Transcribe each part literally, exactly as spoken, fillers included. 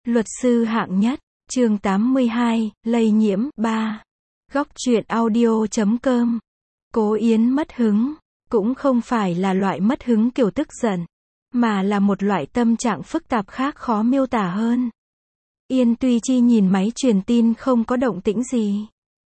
Luật sư hạng nhất, chương tám mươi hai, lây nhiễm, ba. Góc truyện audio chấm com. Cố Yến mất hứng, cũng không phải là loại mất hứng kiểu tức giận, mà là một loại tâm trạng phức tạp khác khó miêu tả hơn. Yên Tuy Chi nhìn máy truyền tin không có động tĩnh gì.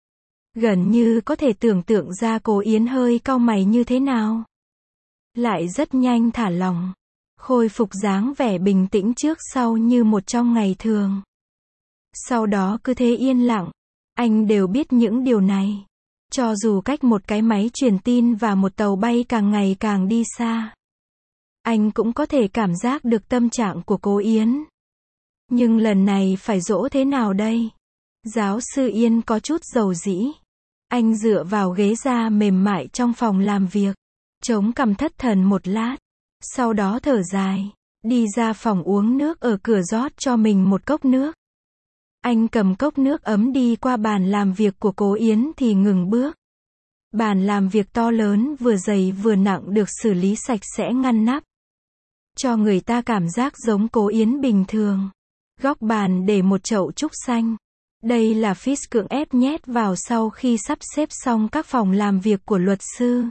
Gần như có thể tưởng tượng ra Cố Yến hơi cau mày như thế nào. Lại rất nhanh thả lỏng, khôi phục dáng vẻ bình tĩnh trước sau như một trong ngày thường. Sau đó cứ thế yên lặng. Anh đều biết những điều này. Cho dù cách một cái máy truyền tin và một tàu bay càng ngày càng đi xa, anh cũng có thể cảm giác được tâm trạng của Cố Yến. Nhưng lần này phải dỗ thế nào đây? Giáo sư Yên có chút dầu dĩ. Anh dựa vào ghế da mềm mại trong phòng làm việc, chống cằm thất thần một lát. Sau đó thở dài, đi ra phòng uống nước ở cửa rót cho mình một cốc nước. Anh cầm cốc nước ấm đi qua bàn làm việc của Cố Yến thì ngừng bước. Bàn làm việc to lớn vừa dày vừa nặng được xử lý sạch sẽ ngăn nắp, cho người ta cảm giác giống Cố Yến bình thường. Góc bàn để một chậu trúc xanh. Đây là Fitz cưỡng ép nhét vào sau khi sắp xếp xong các phòng làm việc của luật sư,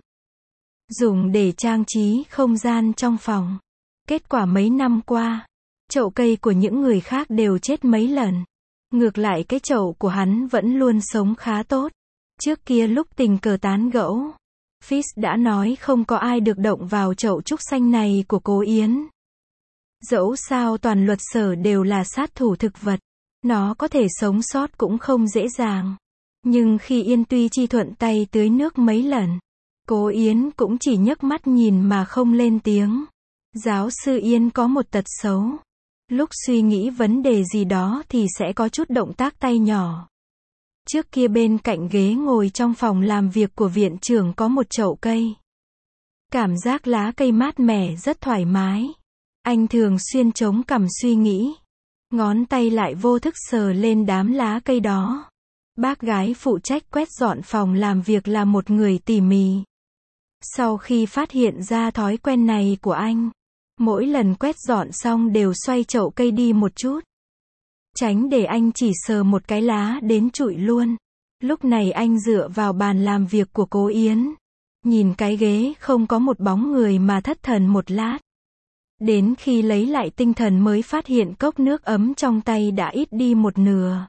dùng để trang trí không gian trong phòng. Kết quả mấy năm qua, chậu cây của những người khác đều chết mấy lần. Ngược lại cái chậu của hắn vẫn luôn sống khá tốt. Trước kia lúc tình cờ tán gẫu, Fitz đã nói không có ai được động vào chậu trúc xanh này của Cố Yến. Dẫu sao toàn luật sở đều là sát thủ thực vật, nó có thể sống sót cũng không dễ dàng. Nhưng khi Yên Tuy Chi thuận tay tưới nước mấy lần, Cố Yến cũng chỉ nhấc mắt nhìn mà không lên tiếng. Giáo sư Yên có một tật xấu. Lúc suy nghĩ vấn đề gì đó thì sẽ có chút động tác tay nhỏ. Trước kia bên cạnh ghế ngồi trong phòng làm việc của viện trưởng có một chậu cây. Cảm giác lá cây mát mẻ rất thoải mái. Anh thường xuyên chống cằm suy nghĩ. Ngón tay lại vô thức sờ lên đám lá cây đó. Bác gái phụ trách quét dọn phòng làm việc là một người tỉ mỉ. Sau khi phát hiện ra thói quen này của anh, mỗi lần quét dọn xong đều xoay chậu cây đi một chút, tránh để anh chỉ sờ một cái lá đến trụi luôn. Lúc này anh dựa vào bàn làm việc của Cố Yến, nhìn cái ghế không có một bóng người mà thất thần một lát. Đến khi lấy lại tinh thần mới phát hiện cốc nước ấm trong tay đã ít đi một nửa.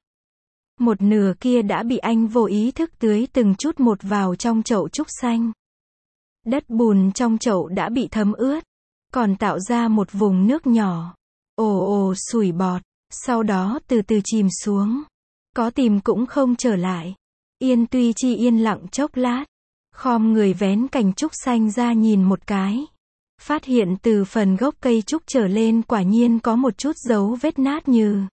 Một nửa kia đã bị anh vô ý thức tưới từng chút một vào trong chậu trúc xanh. Đất bùn trong chậu đã bị thấm ướt, còn tạo ra một vùng nước nhỏ. Ồ ồ sủi bọt, sau đó từ từ chìm xuống. Có tìm cũng không trở lại. Yên Tuy Chi yên lặng chốc lát, khom người vén cành trúc xanh ra nhìn một cái. Phát hiện từ phần gốc cây trúc trở lên quả nhiên có một chút dấu vết nát nhừ.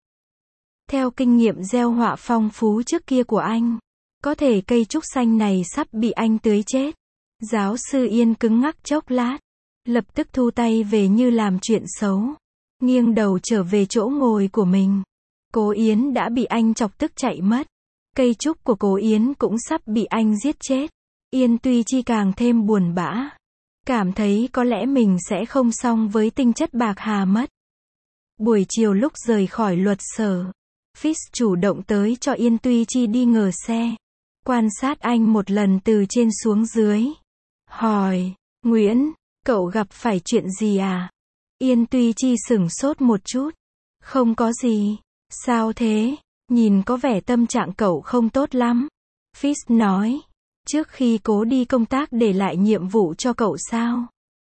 Theo kinh nghiệm gieo họa phong phú trước kia của anh, có thể cây trúc xanh này sắp bị anh tưới chết. Giáo sư Yên cứng ngắc chốc lát, lập tức thu tay về như làm chuyện xấu, nghiêng đầu trở về chỗ ngồi của mình. Cố Yến đã bị anh chọc tức chạy mất. Cây trúc của Cố Yến cũng sắp bị anh giết chết. Yên Tuy Chi càng thêm buồn bã, cảm thấy có lẽ mình sẽ không xong với tinh chất bạc hà mất. Buổi chiều lúc rời khỏi luật sở, Fitz chủ động tới cho Yên Tuy Chi đi ngờ xe, quan sát anh một lần từ trên xuống dưới. Hỏi, Nguyễn, cậu gặp phải chuyện gì à? Yên Tuy Chi sửng sốt một chút. Không có gì. Sao thế? Nhìn có vẻ tâm trạng cậu không tốt lắm. Fitz nói, trước khi Cố đi công tác để lại nhiệm vụ cho cậu sao?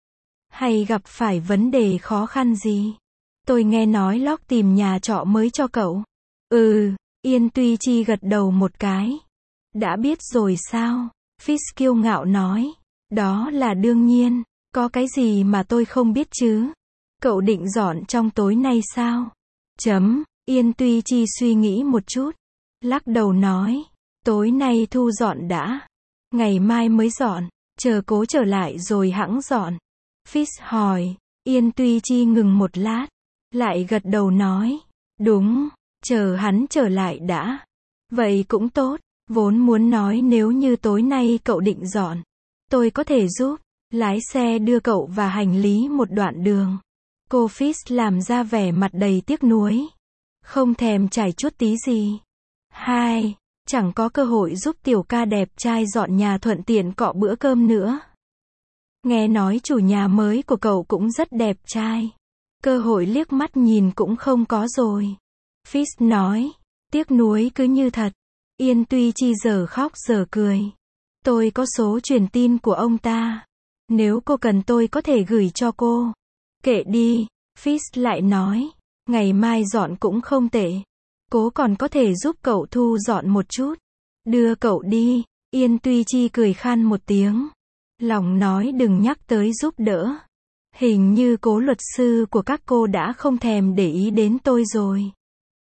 Hay gặp phải vấn đề khó khăn gì? Tôi nghe nói Locke tìm nhà trọ mới cho cậu. Ừ, Yên Tuy Chi gật đầu một cái. Đã biết rồi sao? Fitz kiêu ngạo nói. Đó là đương nhiên, có cái gì mà tôi không biết chứ? Cậu định dọn trong tối nay sao? Chấm, Yên Tuy Chi suy nghĩ một chút, lắc đầu nói, tối nay thu dọn đã, ngày mai mới dọn, chờ Cố trở lại rồi hẵng dọn. Fitz hỏi, Yên Tuy Chi ngừng một lát, lại gật đầu nói, đúng, chờ hắn trở lại đã. Vậy cũng tốt, vốn muốn nói nếu như tối nay cậu định dọn, tôi có thể giúp, lái xe đưa cậu và hành lý một đoạn đường. Cô Fitz làm ra vẻ mặt đầy tiếc nuối. Không thèm trải chuốt tí gì. Hai, chẳng có cơ hội giúp tiểu ca đẹp trai dọn nhà thuận tiện cọ bữa cơm nữa. Nghe nói chủ nhà mới của cậu cũng rất đẹp trai. Cơ hội liếc mắt nhìn cũng không có rồi. Fitz nói. Tiếc nuối cứ như thật. Yên Tuy Chi giờ khóc giờ cười. Tôi có số truyền tin của ông ta. Nếu cô cần tôi có thể gửi cho cô. Kệ đi, Fitz lại nói. Ngày mai dọn cũng không tệ. Cố còn có thể giúp cậu thu dọn một chút. Đưa cậu đi. Yên Tuy Chi cười khan một tiếng. Lòng nói đừng nhắc tới giúp đỡ. Hình như cố luật sư của các cô đã không thèm để ý đến tôi rồi.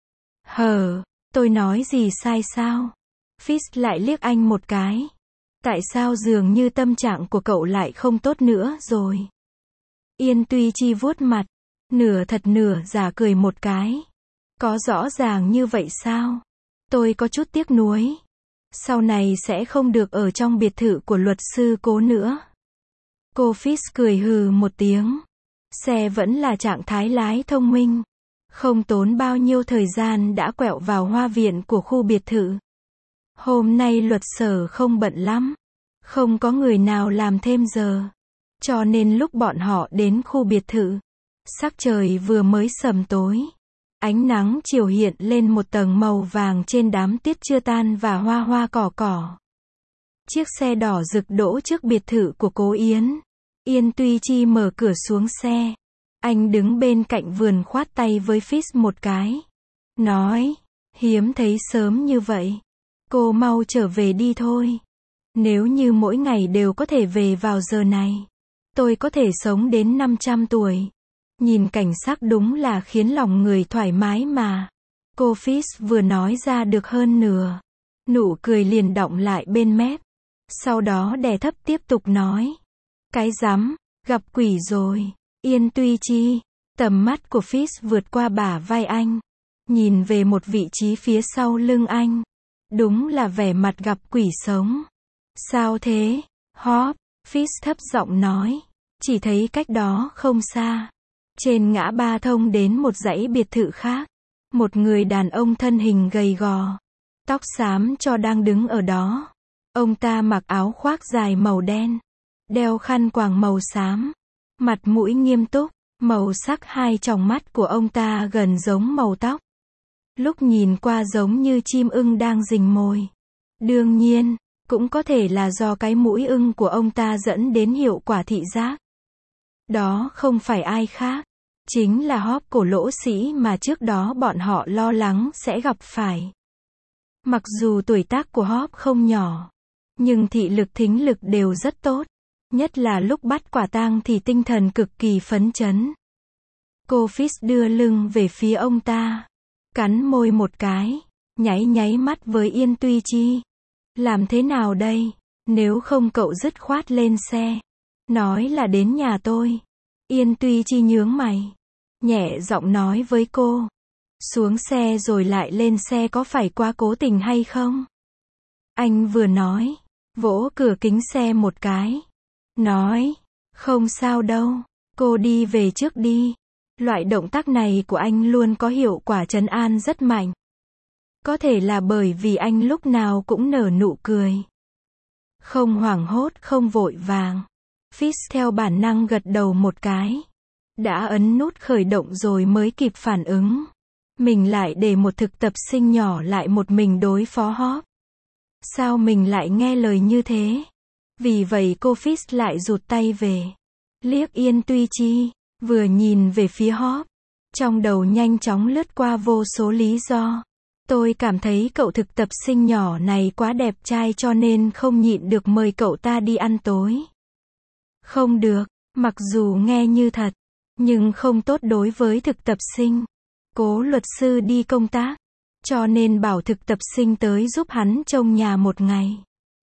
Hờ, tôi nói gì sai sao? Fitz lại liếc anh một cái. Tại sao dường như tâm trạng của cậu lại không tốt nữa rồi? Yên Tuy Chi vuốt mặt, nửa thật nửa giả cười một cái. Có rõ ràng như vậy sao? Tôi có chút tiếc nuối. Sau này sẽ không được ở trong biệt thự của luật sư Cố nữa. Cô Fitz cười hừ một tiếng. Xe vẫn là trạng thái lái thông minh. Không tốn bao nhiêu thời gian đã quẹo vào hoa viện của khu biệt thự. Hôm nay luật sở không bận lắm. Không có người nào làm thêm giờ. Cho nên lúc bọn họ đến khu biệt thự, sắc trời vừa mới sầm tối. Ánh nắng chiều hiện lên một tầng màu vàng trên đám tiết chưa tan và hoa hoa cỏ cỏ. Chiếc xe đỏ rực đỗ trước biệt thự của Cố Yến. Yên Tuy Chi mở cửa xuống xe. Anh đứng bên cạnh vườn khoát tay với Fitz một cái. Nói, hiếm thấy sớm như vậy. Cô mau trở về đi thôi. Nếu như mỗi ngày đều có thể về vào giờ này, tôi có thể sống đến năm trăm tuổi. Nhìn cảnh sắc đúng là khiến lòng người thoải mái mà. Cô Fitz vừa nói ra được hơn nửa. Nụ cười liền đọng lại bên mép. Sau đó đè thấp tiếp tục nói. Cái rắm, gặp quỷ rồi. Yên Tuy Chi, tầm mắt của Fitz vượt qua bả vai anh. Nhìn về một vị trí phía sau lưng anh. Đúng là vẻ mặt gặp quỷ sống. Sao thế? Hop, Fitz thấp giọng nói. Chỉ thấy cách đó không xa. Trên ngã ba thông đến một dãy biệt thự khác. Một người đàn ông thân hình gầy gò. Tóc xám cho đang đứng ở đó. Ông ta mặc áo khoác dài màu đen. Đeo khăn quàng màu xám. Mặt mũi nghiêm túc. Màu sắc hai tròng mắt của ông ta gần giống màu tóc. Lúc nhìn qua giống như chim ưng đang rình mồi. Đương nhiên, cũng có thể là do cái mũi ưng của ông ta dẫn đến hiệu quả thị giác. Đó không phải ai khác. Chính là Hop cổ lỗ sĩ mà trước đó bọn họ lo lắng sẽ gặp phải. Mặc dù tuổi tác của Hop không nhỏ, nhưng thị lực thính lực đều rất tốt. Nhất là lúc bắt quả tang thì tinh thần cực kỳ phấn chấn. Cô Fitz đưa lưng về phía ông ta. Cắn môi một cái. Nháy nháy mắt với Yên Tuy Chi. Làm thế nào đây? Nếu không cậu dứt khoát lên xe. Nói là đến nhà tôi. Yên Tuy Chi nhướng mày. Nhẹ giọng nói với cô. Xuống xe rồi lại lên xe có phải quá cố tình hay không? Anh vừa nói. Vỗ cửa kính xe một cái. Nói. Không sao đâu. Cô đi về trước đi. Loại động tác này của anh luôn có hiệu quả trấn an rất mạnh. Có thể là bởi vì anh lúc nào cũng nở nụ cười. Không hoảng hốt, không vội vàng. Fitz theo bản năng gật đầu một cái. Đã ấn nút khởi động rồi mới kịp phản ứng. Mình lại để một thực tập sinh nhỏ lại một mình đối phó Hop. Sao mình lại nghe lời như thế? Vì vậy cô Fitz lại rụt tay về. Liếc Yên Tuy Chi, vừa nhìn về phía Hop. Trong đầu nhanh chóng lướt qua vô số lý do. Tôi cảm thấy cậu thực tập sinh nhỏ này quá đẹp trai cho nên không nhịn được mời cậu ta đi ăn tối. Không được, mặc dù nghe như thật, nhưng không tốt đối với thực tập sinh. Cố luật sư đi công tác, cho nên bảo thực tập sinh tới giúp hắn trông nhà một ngày.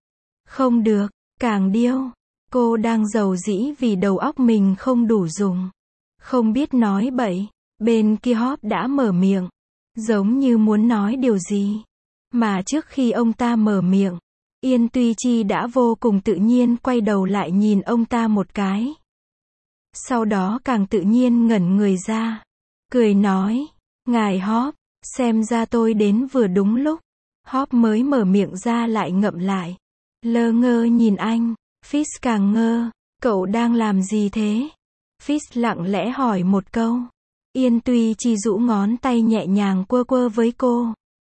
Không được, càng điêu. Cô đang giàu dĩ vì đầu óc mình không đủ dùng. Không biết nói bậy. Bên kia Hop đã mở miệng. Giống như muốn nói điều gì. Mà trước khi ông ta mở miệng, Yên Tuy Chi đã vô cùng tự nhiên quay đầu lại nhìn ông ta một cái. Sau đó càng tự nhiên ngẩn người ra. Cười nói, ngài Hop, Xem ra tôi đến vừa đúng lúc. Hop mới mở miệng ra lại ngậm lại. Lơ ngơ nhìn anh. Fitz càng ngơ. Cậu đang làm gì thế? Fitz lặng lẽ hỏi một câu. Yên Tuy Chi rũ ngón tay nhẹ nhàng quơ quơ với cô.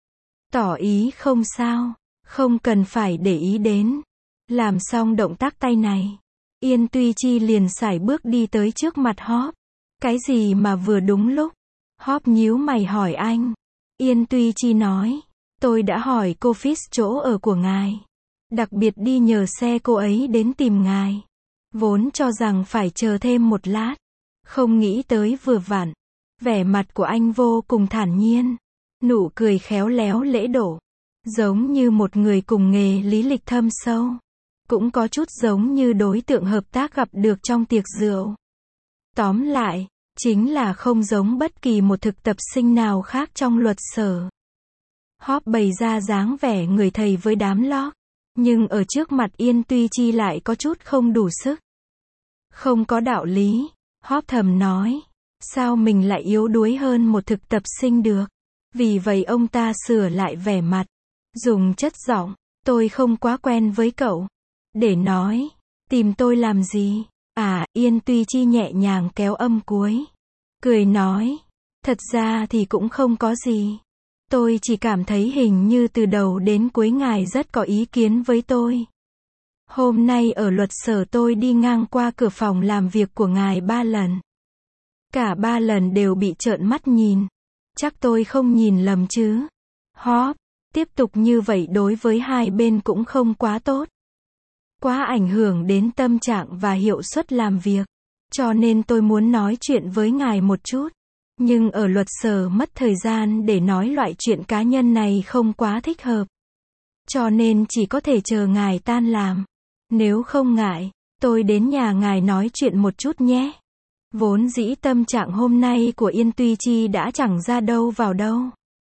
Tỏ ý không sao. Không cần phải để ý đến. Làm xong động tác tay này. Yên Tuy Chi liền sải bước đi tới trước mặt Hop. Cái gì mà vừa đúng lúc? Hop nhíu mày hỏi anh. Yên Tuy Chi nói. Tôi đã hỏi cô Fitz chỗ ở của ngài. Đặc biệt đi nhờ xe cô ấy đến tìm ngài. Vốn cho rằng phải chờ thêm một lát. Không nghĩ tới vừa vặn. Vẻ mặt của anh vô cùng thản nhiên. Nụ cười khéo léo lễ độ. Giống như một người cùng nghề lý lịch thâm sâu. Cũng có chút giống như đối tượng hợp tác gặp được trong tiệc rượu. Tóm lại, chính là không giống bất kỳ một thực tập sinh nào khác trong luật sở. Hop bày ra dáng vẻ người thầy với đám lót. Nhưng ở trước mặt Yên Tuy Chi lại có chút không đủ sức. Không có đạo lý. Hop thầm nói. Sao mình lại yếu đuối hơn một thực tập sinh được? Vì vậy ông ta sửa lại vẻ mặt. Dùng chất giọng. Tôi không quá quen với cậu. Để nói. Tìm tôi làm gì? À, Yên Tuy Chi nhẹ nhàng kéo âm cuối. Cười nói. Thật ra thì cũng không có gì. Tôi chỉ cảm thấy hình như từ đầu đến cuối ngài rất có ý kiến với tôi. Hôm nay ở luật sở tôi đi ngang qua cửa phòng làm việc của ngài ba lần. Cả ba lần đều bị trợn mắt nhìn. Chắc tôi không nhìn lầm chứ. Hop, tiếp tục như vậy đối với hai bên cũng không quá tốt. Quá ảnh hưởng đến tâm trạng và hiệu suất làm việc. Cho nên tôi muốn nói chuyện với ngài một chút. Nhưng ở luật sở mất thời gian để nói loại chuyện cá nhân này không quá thích hợp. Cho nên chỉ có thể chờ ngài tan làm. Nếu không ngại, tôi đến nhà ngài nói chuyện một chút nhé. Vốn dĩ tâm trạng hôm nay của Yên Tuy Chi đã chẳng ra đâu vào đâu.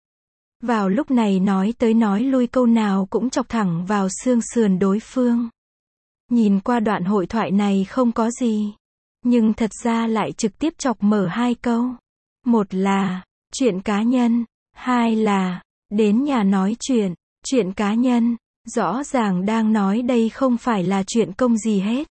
Vào lúc này nói tới nói lui câu nào cũng chọc thẳng vào xương sườn đối phương. Nhìn qua đoạn hội thoại này không có gì. Nhưng thật ra lại trực tiếp chọc mở hai câu. Một là, chuyện cá nhân. Hai là, đến nhà nói chuyện. Chuyện cá nhân, rõ ràng đang nói đây không phải là chuyện công gì hết.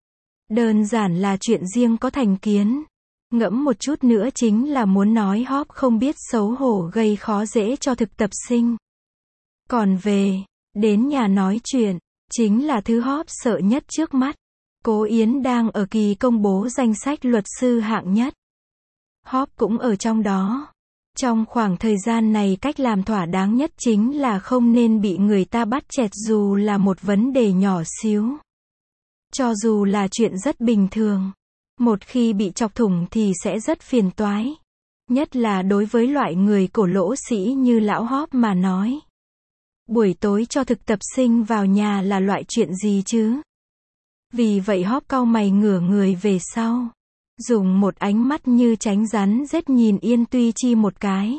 Đơn giản là chuyện riêng có thành kiến. Ngẫm một chút nữa chính là muốn nói Hop không biết xấu hổ gây khó dễ cho thực tập sinh. Còn về, đến nhà nói chuyện, chính là thứ Hop sợ nhất trước mắt. Cố Yến đang ở kỳ công bố danh sách luật sư hạng nhất. Hop cũng ở trong đó. Trong khoảng thời gian này cách làm thỏa đáng nhất chính là không nên bị người ta bắt chẹt dù là một vấn đề nhỏ xíu. Cho dù là chuyện rất bình thường. Một khi bị chọc thủng thì sẽ rất phiền toái. Nhất là đối với loại người cổ lỗ sĩ như lão Hop mà nói. Buổi tối cho thực tập sinh vào nhà là loại chuyện gì chứ? Vì vậy Hop cau mày ngửa người về sau. Dùng một ánh mắt như tránh rắn rết nhìn Yên Tuy Chi một cái.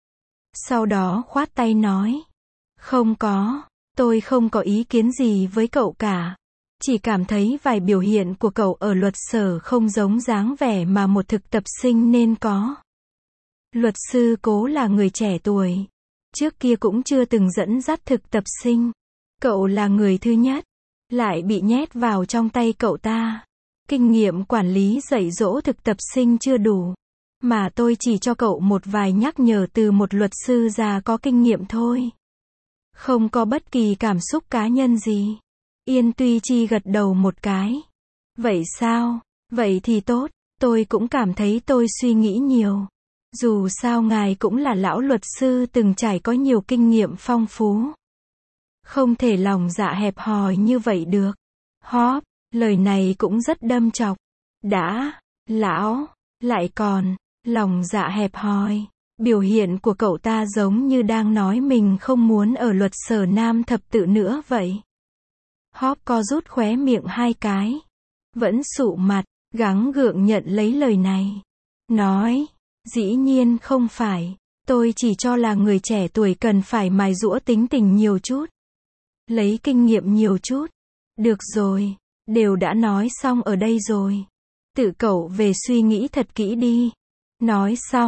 Sau đó khoát tay nói. Không có, tôi không có ý kiến gì với cậu cả. Chỉ cảm thấy vài biểu hiện của cậu ở luật sở không giống dáng vẻ mà một thực tập sinh nên có. Luật sư Cố là người trẻ tuổi. Trước kia cũng chưa từng dẫn dắt thực tập sinh. Cậu là người thứ nhất. Lại bị nhét vào trong tay cậu ta. Kinh nghiệm quản lý dạy dỗ thực tập sinh chưa đủ. Mà tôi chỉ cho cậu một vài nhắc nhở từ một luật sư già có kinh nghiệm thôi. Không có bất kỳ cảm xúc cá nhân gì. Yên Tuy Chi gật đầu một cái. Vậy sao? Vậy thì tốt. Tôi cũng cảm thấy tôi suy nghĩ nhiều. Dù sao ngài cũng là lão luật sư từng trải có nhiều kinh nghiệm phong phú. Không thể lòng dạ hẹp hòi như vậy được. Hop, lời này cũng rất đâm chọc. Đã, lão, lại còn, lòng dạ hẹp hòi. Biểu hiện của cậu ta giống như đang nói mình không muốn ở luật sở nam thập tự nữa vậy. Hop co rút khóe miệng hai cái. Vẫn sụ mặt, gắng gượng nhận lấy lời này. Nói, dĩ nhiên không phải. Tôi chỉ cho là người trẻ tuổi cần phải mài giũa tính tình nhiều chút. Lấy kinh nghiệm nhiều chút. Được rồi, đều đã nói xong ở đây rồi. Tự cậu về suy nghĩ thật kỹ đi. Nói xong,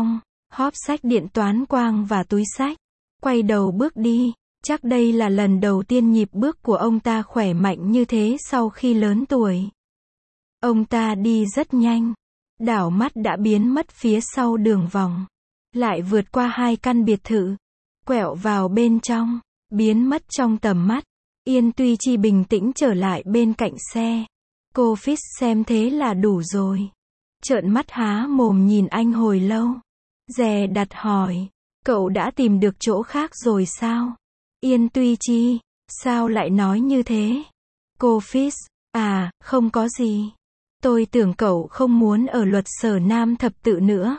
Hop xách điện toán quang và túi xách, quay đầu bước đi. Chắc đây là lần đầu tiên nhịp bước của ông ta khỏe mạnh như thế sau khi lớn tuổi. Ông ta đi rất nhanh, đảo mắt đã biến mất phía sau đường vòng, lại vượt qua hai căn biệt thự, quẹo vào bên trong, biến mất trong tầm mắt. Yên Tuy Chi bình tĩnh trở lại bên cạnh xe. Cô Fitz xem thế là đủ rồi. Trợn mắt há mồm nhìn anh hồi lâu. Dè đặt hỏi, cậu đã tìm được chỗ khác rồi sao? Yên Tuy Chi, sao lại nói như thế? Cô Fitz, à, không có gì. Tôi tưởng cậu không muốn ở luật sở Nam thập tự nữa.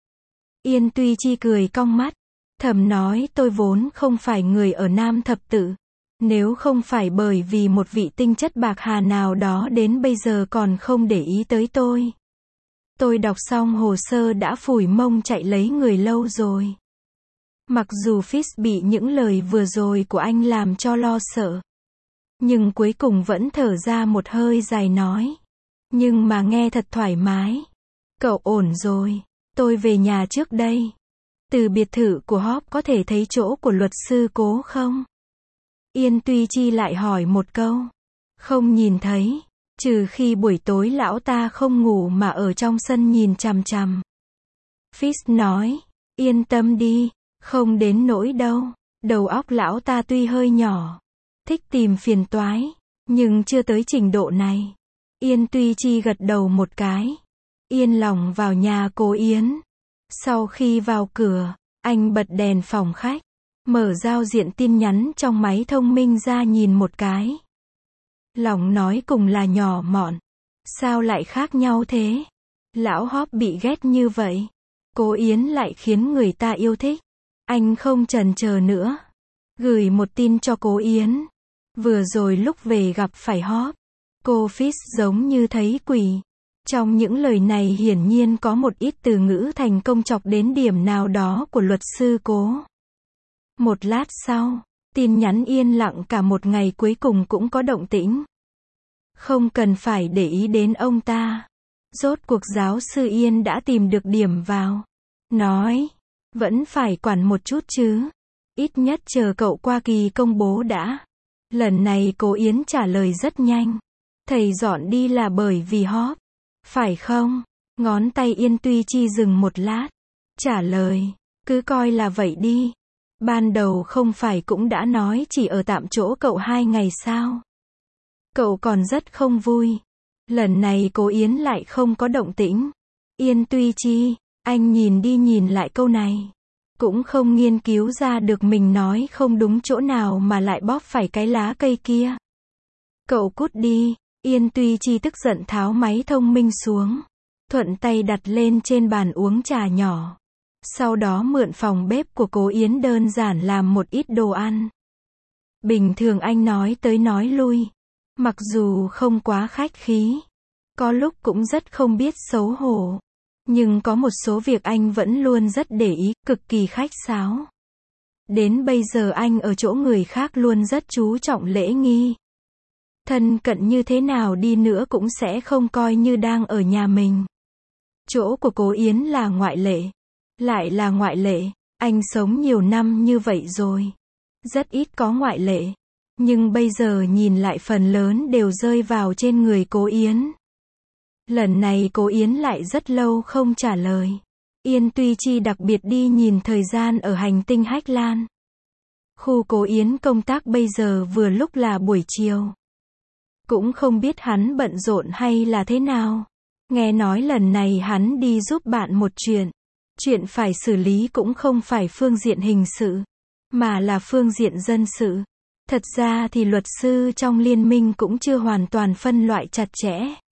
Yên Tuy Chi cười cong mắt, thầm nói tôi vốn không phải người ở Nam thập tự. Nếu không phải bởi vì một vị tinh chất bạc hà nào đó đến bây giờ còn không để ý tới tôi. Tôi đọc xong hồ sơ đã phủi mông chạy lấy người lâu rồi. Mặc dù Fitz bị những lời vừa rồi của anh làm cho lo sợ, nhưng cuối cùng vẫn thở ra một hơi dài nói. Nhưng mà nghe thật thoải mái. Cậu ổn rồi. Tôi về nhà trước đây. Từ biệt thự của Hop có thể thấy chỗ của luật sư Cố không? Yên Tuy Chi lại hỏi một câu. Không nhìn thấy. Trừ khi buổi tối lão ta không ngủ mà ở trong sân nhìn chằm chằm. Fitz nói. Yên tâm đi. Không đến nỗi đâu. Đầu óc lão ta tuy hơi nhỏ, thích tìm phiền toái, nhưng chưa tới trình độ này. Yên Tuy Chi gật đầu một cái. Yên lòng vào nhà cô Yến. Sau khi vào cửa, anh bật đèn phòng khách, mở giao diện tin nhắn trong máy thông minh ra nhìn một cái. Lòng nói cùng là nhỏ mọn. Sao lại khác nhau thế? Lão Hop bị ghét như vậy. Cô Yến lại khiến người ta yêu thích. Anh không chần chờ nữa. Gửi một tin cho cô Yến. Vừa rồi lúc về gặp phải Hop. Cô Fitz giống như thấy quỷ. Trong những lời này hiển nhiên có một ít từ ngữ thành công chọc đến điểm nào đó của luật sư Cố. Một lát sau, tin nhắn yên lặng cả một ngày cuối cùng cũng có động tĩnh. Không cần phải để ý đến ông ta. Rốt cuộc giáo sư Yên đã tìm được điểm vào. Nói, vẫn phải quản một chút chứ. Ít nhất chờ cậu qua kỳ công bố đã. Lần này cô Yến trả lời rất nhanh. Thầy dọn đi là bởi vì Hop. Phải không? Ngón tay Yên Tuy Chi dừng một lát. Trả lời, cứ coi là vậy đi. Ban đầu không phải cũng đã nói chỉ ở tạm chỗ cậu hai ngày sao? Cậu còn rất không vui. Lần này cô Yến lại không có động tĩnh. Yên Tuy Chi, anh nhìn đi nhìn lại câu này. Cũng không nghiên cứu ra được mình nói không đúng chỗ nào mà lại bóp phải cái lá cây kia. Cậu cút đi. Yên Tuy Chi tức giận tháo máy thông minh xuống. Thuận tay đặt lên trên bàn uống trà nhỏ. Sau đó mượn phòng bếp của cô Yến đơn giản làm một ít đồ ăn. Bình thường anh nói tới nói lui. Mặc dù không quá khách khí. Có lúc cũng rất không biết xấu hổ. Nhưng có một số việc anh vẫn luôn rất để ý, cực kỳ khách sáo. Đến bây giờ anh ở chỗ người khác luôn rất chú trọng lễ nghi. Thân cận như thế nào đi nữa cũng sẽ không coi như đang ở nhà mình. Chỗ của cô Yến là ngoại lệ. Lại là ngoại lệ. Anh sống nhiều năm như vậy rồi. Rất ít có ngoại lệ. Nhưng bây giờ nhìn lại phần lớn đều rơi vào trên người cô Yến. Lần này cô Yến lại rất lâu không trả lời. Yên Tuy Chi đặc biệt đi nhìn thời gian ở hành tinh Hách Lan. Khu cô Yến công tác bây giờ vừa lúc là buổi chiều. Cũng không biết hắn bận rộn hay là thế nào. Nghe nói lần này hắn đi giúp bạn một chuyện. Chuyện phải xử lý cũng không phải phương diện hình sự, mà là phương diện dân sự. Thật ra thì luật sư trong liên minh cũng chưa hoàn toàn phân loại chặt chẽ.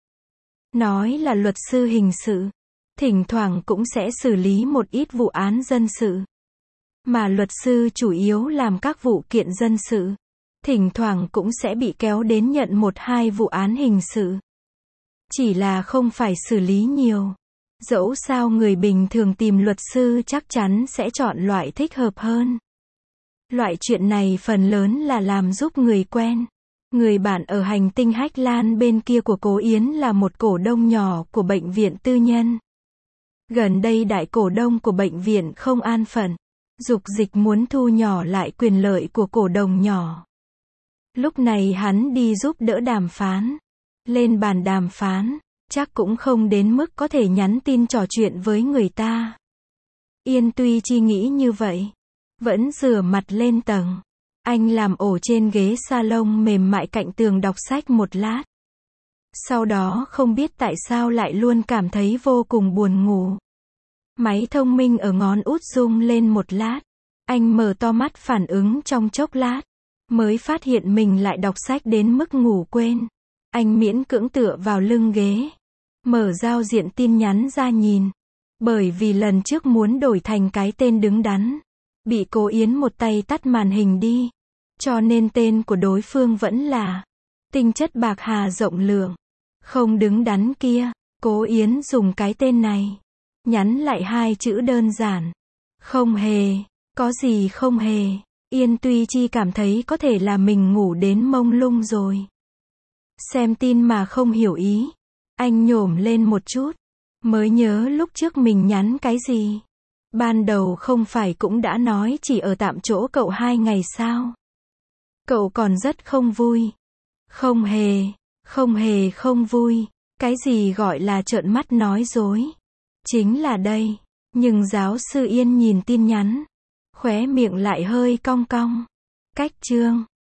Nói là luật sư hình sự, thỉnh thoảng cũng sẽ xử lý một ít vụ án dân sự. Mà luật sư chủ yếu làm các vụ kiện dân sự. Thỉnh thoảng cũng sẽ bị kéo đến nhận một hai vụ án hình sự. Chỉ là không phải xử lý nhiều. Dẫu sao người bình thường tìm luật sư chắc chắn sẽ chọn loại thích hợp hơn. Loại chuyện này phần lớn là làm giúp người quen. Người bạn ở hành tinh Hách Lan bên kia của cô Yến là một cổ đông nhỏ của bệnh viện tư nhân. Gần đây đại cổ đông của bệnh viện không an phận, dục dịch muốn thu nhỏ lại quyền lợi của cổ đông nhỏ. Lúc này hắn đi giúp đỡ đàm phán. Lên bàn đàm phán, chắc cũng không đến mức có thể nhắn tin trò chuyện với người ta. Yên Tuy Chi nghĩ như vậy. Vẫn rửa mặt lên tầng. Anh làm ổ trên ghế salon mềm mại cạnh tường đọc sách một lát. Sau đó không biết tại sao lại luôn cảm thấy vô cùng buồn ngủ. Máy thông minh ở ngón út rung lên một lát. Anh mở to mắt phản ứng trong chốc lát. Mới phát hiện mình lại đọc sách đến mức ngủ quên. Anh miễn cưỡng tựa vào lưng ghế. Mở giao diện tin nhắn ra nhìn. Bởi vì lần trước muốn đổi thành cái tên đứng đắn. Bị Cố Yến một tay tắt màn hình đi. Cho nên tên của đối phương vẫn là Tinh Chất Bạc Hà Rộng Lượng. Không đứng đắn kia. Cố Yến dùng cái tên này. Nhắn lại hai chữ đơn giản. Không hề. Có gì không hề. Yên Tuy Chi cảm thấy có thể là mình ngủ đến mông lung rồi. Xem tin mà không hiểu ý. Anh nhổm lên một chút. Mới nhớ lúc trước mình nhắn cái gì. Ban đầu không phải cũng đã nói chỉ ở tạm chỗ cậu hai ngày sao. Cậu còn rất không vui. Không hề, không hề không vui. Cái gì gọi là trợn mắt nói dối. Chính là đây. Nhưng giáo sư Yên nhìn tin nhắn. Khóe miệng lại hơi cong cong. Cách chương.